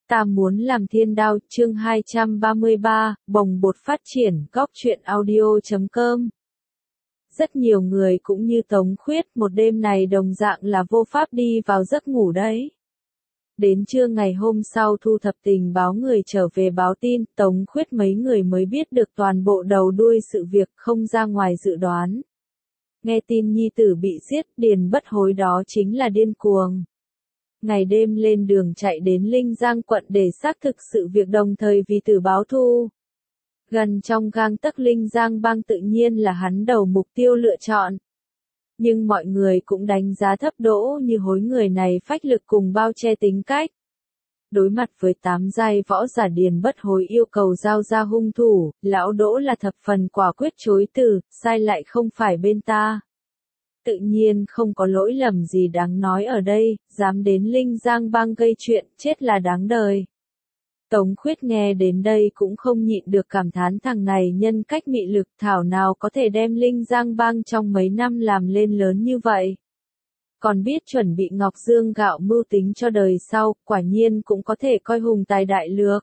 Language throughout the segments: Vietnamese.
Ta muốn làm thiên đao, chương 233, bồng bột phát triển, góc truyện audio.com. Rất nhiều người cũng như Tống Khuyết một đêm này đồng dạng là vô pháp đi vào giấc ngủ đấy. Đến trưa ngày hôm sau thu thập tình báo người trở về báo tin, Tống Khuyết mấy người mới biết được toàn bộ đầu đuôi sự việc không ra ngoài dự đoán. Nghe tin nhi tử bị giết, Điền Bất Hối đó chính là điên cuồng. Ngày đêm lên đường chạy đến Linh Giang quận để xác thực sự việc đồng thời vì tử báo thù. Gần trong gang tấc Linh Giang bang tự nhiên là hắn đầu mục tiêu lựa chọn. Nhưng mọi người cũng đánh giá thấp Đỗ Như Hối người này phách lực cùng bao che tính cách. Đối mặt với 8 giai võ giả Điền Bất Hối yêu cầu giao ra hung thủ, lão Đỗ là thập phần quả quyết chối từ, sai lại không phải bên ta. Tự nhiên không có lỗi lầm gì đáng nói ở đây, dám đến Linh Giang bang gây chuyện, chết là đáng đời. Tống Khuyết nghe đến đây cũng không nhịn được cảm thán thằng này nhân cách mị lực thảo nào có thể đem Linh Giang bang trong mấy năm làm lên lớn như vậy. Còn biết chuẩn bị Ngọc Dương gạo mưu tính cho đời sau, quả nhiên cũng có thể coi hùng tài đại lược.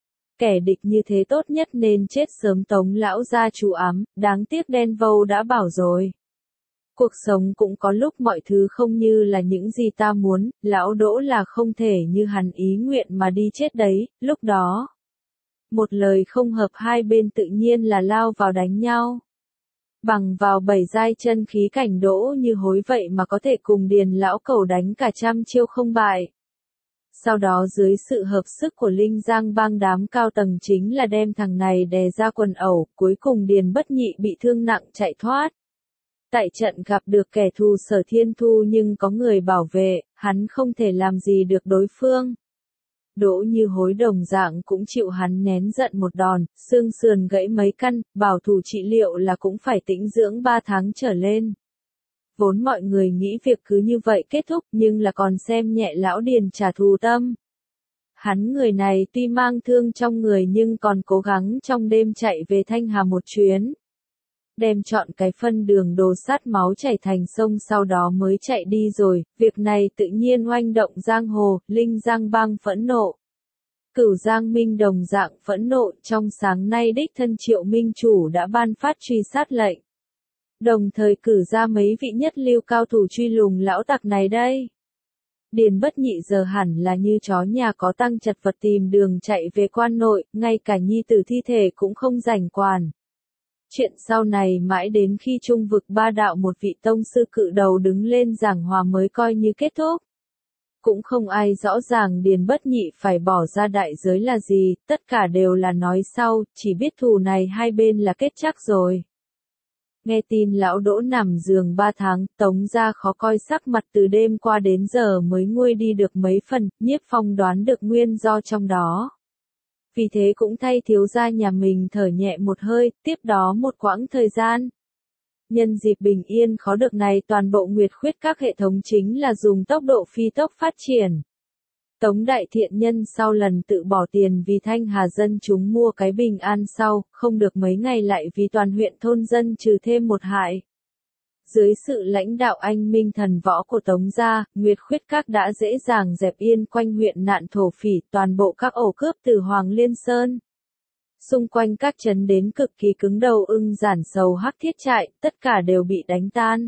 Kẻ địch như thế tốt nhất nên chết sớm Tống lão gia chủ ám, đáng tiếc đen vâu đã bảo rồi. Cuộc sống cũng có lúc mọi thứ không như là những gì ta muốn, lão Đỗ là không thể như hắn ý nguyện mà đi chết đấy, lúc đó. Một lời không hợp hai bên tự nhiên là lao vào đánh nhau. Bằng vào 7 giai chân khí cảnh Đỗ Như Hối vậy mà có thể cùng Điền lão cẩu đánh cả trăm chiêu không bại. Sau đó dưới sự hợp sức của Linh Giang bang đám cao tầng chính là đem thằng này đè ra quần ẩu, cuối cùng Điền Bất Nhị bị thương nặng chạy thoát. Tại trận gặp được kẻ thù Sở Thiên Thu nhưng có người bảo vệ, hắn không thể làm gì được đối phương. Đỗ Như Hối đồng dạng cũng chịu hắn nén giận một đòn, xương sườn gãy mấy căn, bảo thủ trị liệu là cũng phải tĩnh dưỡng 3 tháng trở lên. Vốn mọi người nghĩ việc cứ như vậy kết thúc nhưng là còn xem nhẹ lão Điền trả thù tâm. Hắn người này tuy mang thương trong người nhưng còn cố gắng trong đêm chạy về Thanh Hà một chuyến. Đem chọn cái phân đường đồ sát máu chảy thành sông sau đó mới chạy đi rồi, việc này tự nhiên oanh động giang hồ, Linh Giang bang phẫn nộ. Cửu Giang Minh đồng dạng phẫn nộ, trong sáng nay đích thân Triệu Minh Chủ đã ban phát truy sát lệnh. Đồng thời cử ra mấy vị nhất lưu cao thủ truy lùng lão tặc này đây. Điền Bất Nhị giờ hẳn là như chó nhà có tăng chật vật tìm đường chạy về quan nội, ngay cả nhi tử thi thể cũng không rảnh quản. Chuyện sau này mãi đến khi trung vực ba đạo một vị tông sư cự đầu đứng lên giảng hòa mới coi như kết thúc. Cũng không ai rõ ràng Điền Bất Nhị phải bỏ ra đại giới là gì, tất cả đều là nói sau, chỉ biết thù này hai bên là kết chắc rồi. Nghe tin lão Đỗ nằm giường 3 tháng, Tống gia khó coi sắc mặt từ đêm qua đến giờ mới nguôi đi được mấy phần, Nhiếp Phong đoán được nguyên do trong đó. Vì thế cũng thay thiếu gia nhà mình thở nhẹ một hơi, tiếp đó một quãng thời gian. Nhân dịp bình yên khó được này toàn bộ Nguyệt Khuyết các hệ thống chính là dùng tốc độ phi tốc phát triển. Tống đại thiện nhân sau lần tự bỏ tiền vì Thanh Hà dân chúng mua cái bình an sau, không được mấy ngày lại vì toàn huyện thôn dân trừ thêm một hại. Dưới sự lãnh đạo anh minh thần võ của Tống gia, Nguyệt Khuyết các đã dễ dàng dẹp yên quanh huyện nạn thổ phỉ toàn bộ các ổ cướp từ Hoàng Liên Sơn. Xung quanh các trấn đến cực kỳ cứng đầu Ưng Giản Sầu Hắc Thiết Trại, tất cả đều bị đánh tan.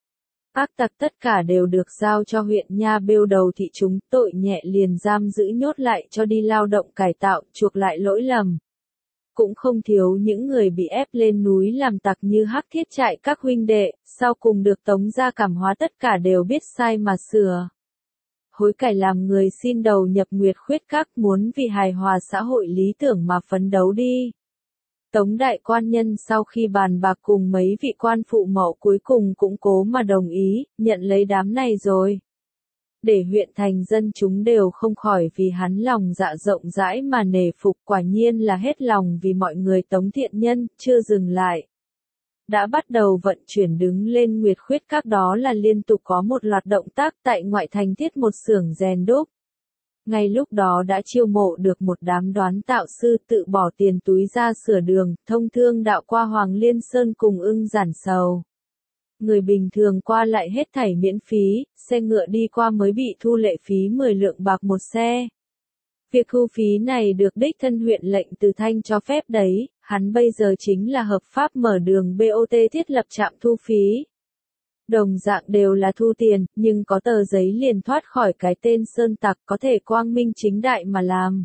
Ác tặc tất cả đều được giao cho huyện Nha Bêu đầu thị chúng, tội nhẹ liền giam giữ nhốt lại cho đi lao động cải tạo, chuộc lại lỗi lầm. Cũng không thiếu những người bị ép lên núi làm tặc như Hắc Thiết Trại các huynh đệ, sau cùng được Tống gia cảm hóa tất cả đều biết sai mà sửa. Hối cải làm người xin đầu nhập Nguyệt Khuyết các muốn vì hài hòa xã hội lý tưởng mà phấn đấu đi. Tống đại quan nhân sau khi bàn bạc cùng mấy vị quan phụ mẫu cuối cùng cũng cố mà đồng ý, nhận lấy đám này rồi. Để huyện thành dân chúng đều không khỏi vì hắn lòng dạ rộng rãi mà nể phục, quả nhiên là hết lòng vì mọi người Tống thiện nhân, chưa dừng lại. Đã bắt đầu vận chuyển đứng lên Nguyệt Khuyết các đó là liên tục có một loạt động tác tại ngoại thành thiết một xưởng rèn đúc. Ngay lúc đó đã chiêu mộ được một đám đoán tạo sư tự bỏ tiền túi ra sửa đường, thông thương đạo qua Hoàng Liên Sơn cùng Ưng Giản Sầu. Người bình thường qua lại hết thảy miễn phí, xe ngựa đi qua mới bị thu lệ phí 10 lượng bạc một xe. Việc thu phí này được đích thân huyện lệnh Từ Thanh cho phép đấy, hắn bây giờ chính là hợp pháp mở đường BOT thiết lập trạm thu phí. Đồng dạng đều là thu tiền, nhưng có tờ giấy liền thoát khỏi cái tên sơn tặc, có thể quang minh chính đại mà làm.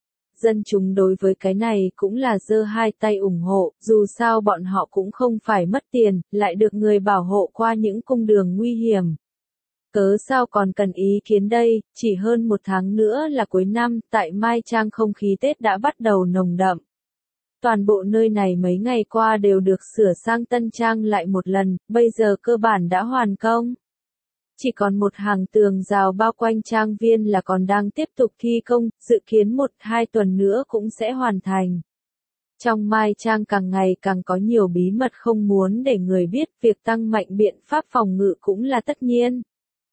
Dân chúng đối với cái này cũng là giơ hai tay ủng hộ, dù sao bọn họ cũng không phải mất tiền, lại được người bảo hộ qua những cung đường nguy hiểm. Cớ sao còn cần ý kiến đây, chỉ hơn một tháng nữa là cuối năm, tại Mai Trang không khí Tết đã bắt đầu nồng đậm. Toàn bộ nơi này mấy ngày qua đều được sửa sang tân trang lại một lần, bây giờ cơ bản đã hoàn công. Chỉ còn một hàng tường rào bao quanh trang viên là còn đang tiếp tục thi công, dự kiến 1-2 tuần nữa cũng sẽ hoàn thành. Trong Mai Trang càng ngày càng có nhiều bí mật không muốn để người biết, việc tăng mạnh biện pháp phòng ngự cũng là tất nhiên.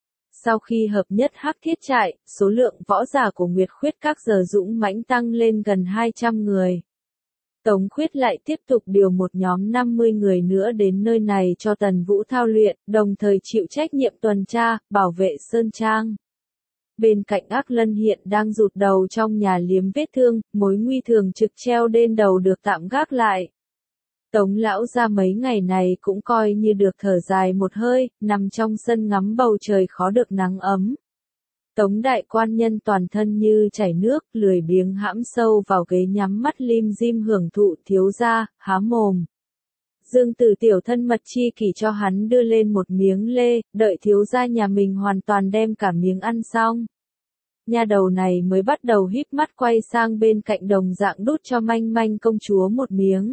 Sau khi hợp nhất Hắc Thiết Trại, số lượng võ giả của Nguyệt Khuyết các giờ dũng mãnh tăng lên gần 200 người. Tống Khuyết lại tiếp tục điều một nhóm 50 người nữa đến nơi này cho Tần Vũ thao luyện, đồng thời chịu trách nhiệm tuần tra, bảo vệ Sơn Trang. Bên cạnh Ác Lân hiện đang rụt đầu trong nhà liếm vết thương, mối nguy thường trực treo lên đầu được tạm gác lại. Tống lão ra mấy ngày này cũng coi như được thở dài một hơi, nằm trong sân ngắm bầu trời khó được nắng ấm. Tống đại quan nhân toàn thân như chảy nước, lười biếng hãm sâu vào ghế nhắm mắt lim dim hưởng thụ. Thiếu gia, há mồm. Dương Tử tiểu thân mật chi kỷ cho hắn đưa lên một miếng lê, đợi thiếu gia nhà mình hoàn toàn đem cả miếng ăn xong. Nha đầu này mới bắt đầu híp mắt quay sang bên cạnh đồng dạng đút cho manh manh công chúa một miếng.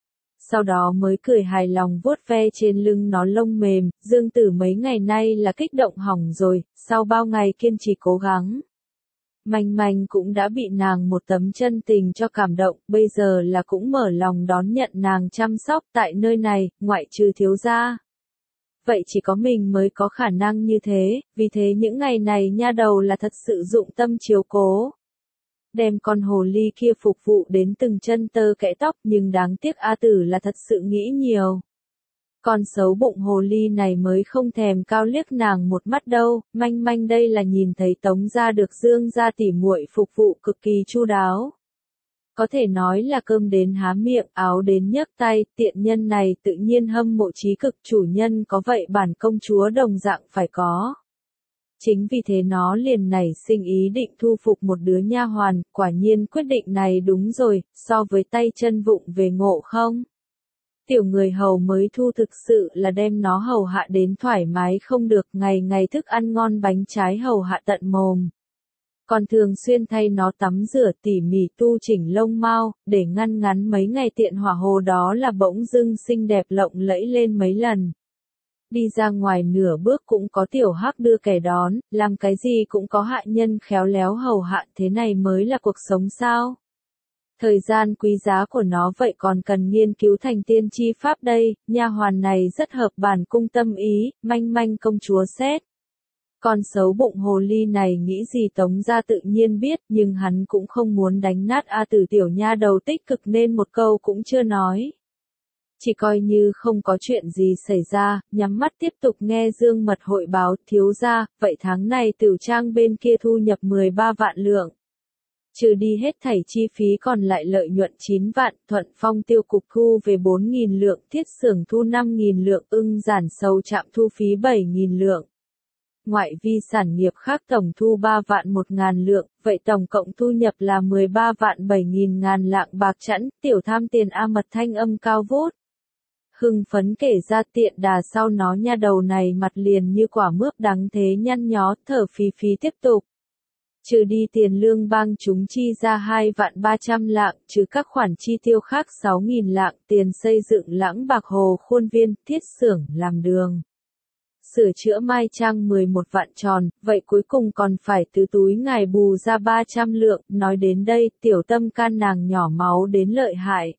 Sau đó mới cười hài lòng vuốt ve trên lưng nó lông mềm, Dương Tử mấy ngày nay là kích động hỏng rồi, sau bao ngày kiên trì cố gắng. Manh manh cũng đã bị nàng một tấm chân tình cho cảm động, bây giờ là cũng mở lòng đón nhận nàng chăm sóc tại nơi này, ngoại trừ thiếu gia. Vậy chỉ có mình mới có khả năng như thế, vì thế những ngày này nha đầu là thật sự dụng tâm chiếu cố. Đem con hồ ly kia phục vụ đến từng chân tơ kẽ tóc, nhưng đáng tiếc A Tử là thật sự nghĩ nhiều. Con xấu bụng hồ ly này mới không thèm cao liếc nàng một mắt đâu, manh manh đây là nhìn thấy Tống gia được Dương gia tỉ muội phục vụ cực kỳ chu đáo. Có thể nói là cơm đến há miệng, áo đến nhấc tay, tiện nhân này tự nhiên hâm mộ chí cực, chủ nhân có vậy bản công chúa đồng dạng phải có. Chính vì thế nó liền nảy sinh ý định thu phục một đứa nha hoàn, quả nhiên quyết định này đúng rồi, so với tay chân vụng về ngộ không? Tiểu người hầu mới thu thực sự là đem nó hầu hạ đến thoải mái không được, ngày ngày thức ăn ngon bánh trái hầu hạ tận mồm. Còn thường xuyên thay nó tắm rửa tỉ mỉ tu chỉnh lông mao, để ngăn ngắn mấy ngày tiện hỏa hồ đó là bỗng dưng xinh đẹp lộng lẫy lên mấy lần. Đi ra ngoài nửa bước cũng có tiểu hắc đưa kẻ đón, làm cái gì cũng có hạ nhân khéo léo hầu hạ, thế này mới là cuộc sống sao? Thời gian quý giá của nó vậy còn cần nghiên cứu thành tiên chi pháp đây, nha hoàn này rất hợp bản cung tâm ý, manh manh công chúa xét. Con xấu bụng hồ ly này nghĩ gì Tống gia tự nhiên biết, nhưng hắn cũng không muốn đánh nát A Tử tiểu nha đầu tích cực nên một câu cũng chưa nói. Chỉ coi như không có chuyện gì xảy ra, nhắm mắt tiếp tục nghe Dương Mật hội báo, thiếu gia, vậy tháng này Tửu Trang bên kia thu nhập 13 vạn lượng. Trừ đi hết thảy chi phí còn lại lợi nhuận 9 vạn, Thuận Phong tiêu cục thu về 4.000 lượng, Thiết xưởng thu 5.000 lượng, Ưng Giản sầu trạm thu phí 7.000 lượng. Ngoại vi sản nghiệp khác tổng thu 3 vạn 1.000 lượng, vậy tổng cộng thu nhập là 13 vạn 7.000 ngàn lạng bạc chẵn, tiểu tham tiền A Mật thanh âm cao vút. Hưng phấn kể ra tiện đà sau nó nha đầu này mặt liền như quả mướp đắng thế nhăn nhó, thở phì phì tiếp tục. Trừ đi tiền lương bang chúng chi ra 2 vạn 300 lạng, trừ các khoản chi tiêu khác 6.000 lạng, tiền xây dựng Lãng Bạc Hồ khuôn viên, thiết xưởng, làm đường. Sửa chữa Mai Trang 11 vạn tròn, vậy cuối cùng còn phải từ túi ngài bù ra 300 lượng, nói đến đây, tiểu tâm can nàng nhỏ máu đến lợi hại.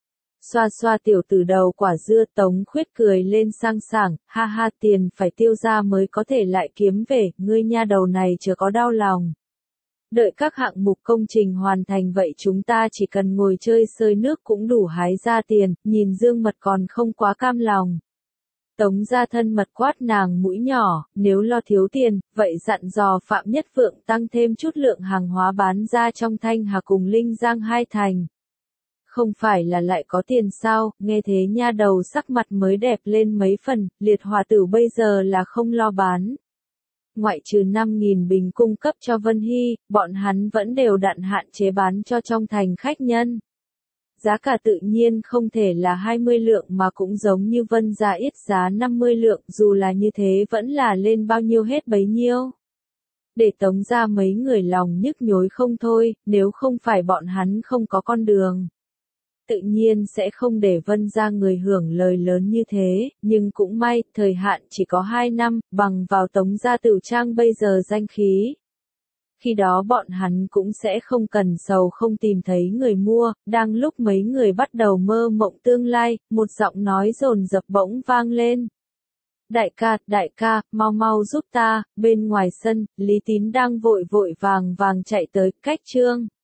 Xoa xoa tiểu tử đầu quả dưa, Tống Khuyết cười lên sang sảng, ha ha, tiền phải tiêu ra mới có thể lại kiếm về, ngươi nha đầu này chưa có đau lòng. Đợi các hạng mục công trình hoàn thành vậy chúng ta chỉ cần ngồi chơi sơi nước cũng đủ hái ra tiền, nhìn Dương Mật còn không quá cam lòng. Tống gia thân mật quát nàng mũi nhỏ, nếu lo thiếu tiền, vậy dặn dò Phạm Nhất Phượng tăng thêm chút lượng hàng hóa bán ra trong Thanh Hà cùng Linh Giang hai thành. Không phải là lại có tiền sao, nghe thế nha đầu sắc mặt mới đẹp lên mấy phần, Liệt Hòa Tử bây giờ là không lo bán. Ngoại trừ 5.000 bình cung cấp cho Vân Hy, bọn hắn vẫn đều đặn hạn chế bán cho trong thành khách nhân. Giá cả tự nhiên không thể là 20 lượng mà cũng giống như Vân gia ít giá 50 lượng, dù là như thế vẫn là lên bao nhiêu hết bấy nhiêu. Để Tống gia mấy người lòng nhức nhối không thôi, nếu không phải bọn hắn không có con đường. Tự nhiên sẽ không để Vân gia người hưởng lời lớn như thế, nhưng cũng may, thời hạn chỉ có 2 năm, bằng vào Tống gia Tửu Trang bây giờ danh khí. Khi đó bọn hắn cũng sẽ không cần sầu không tìm thấy người mua, đang lúc mấy người bắt đầu mơ mộng tương lai, một giọng nói dồn dập bỗng vang lên. Đại ca, mau mau giúp ta, bên ngoài sân, Lý Tín đang vội vàng chạy tới, cách Trương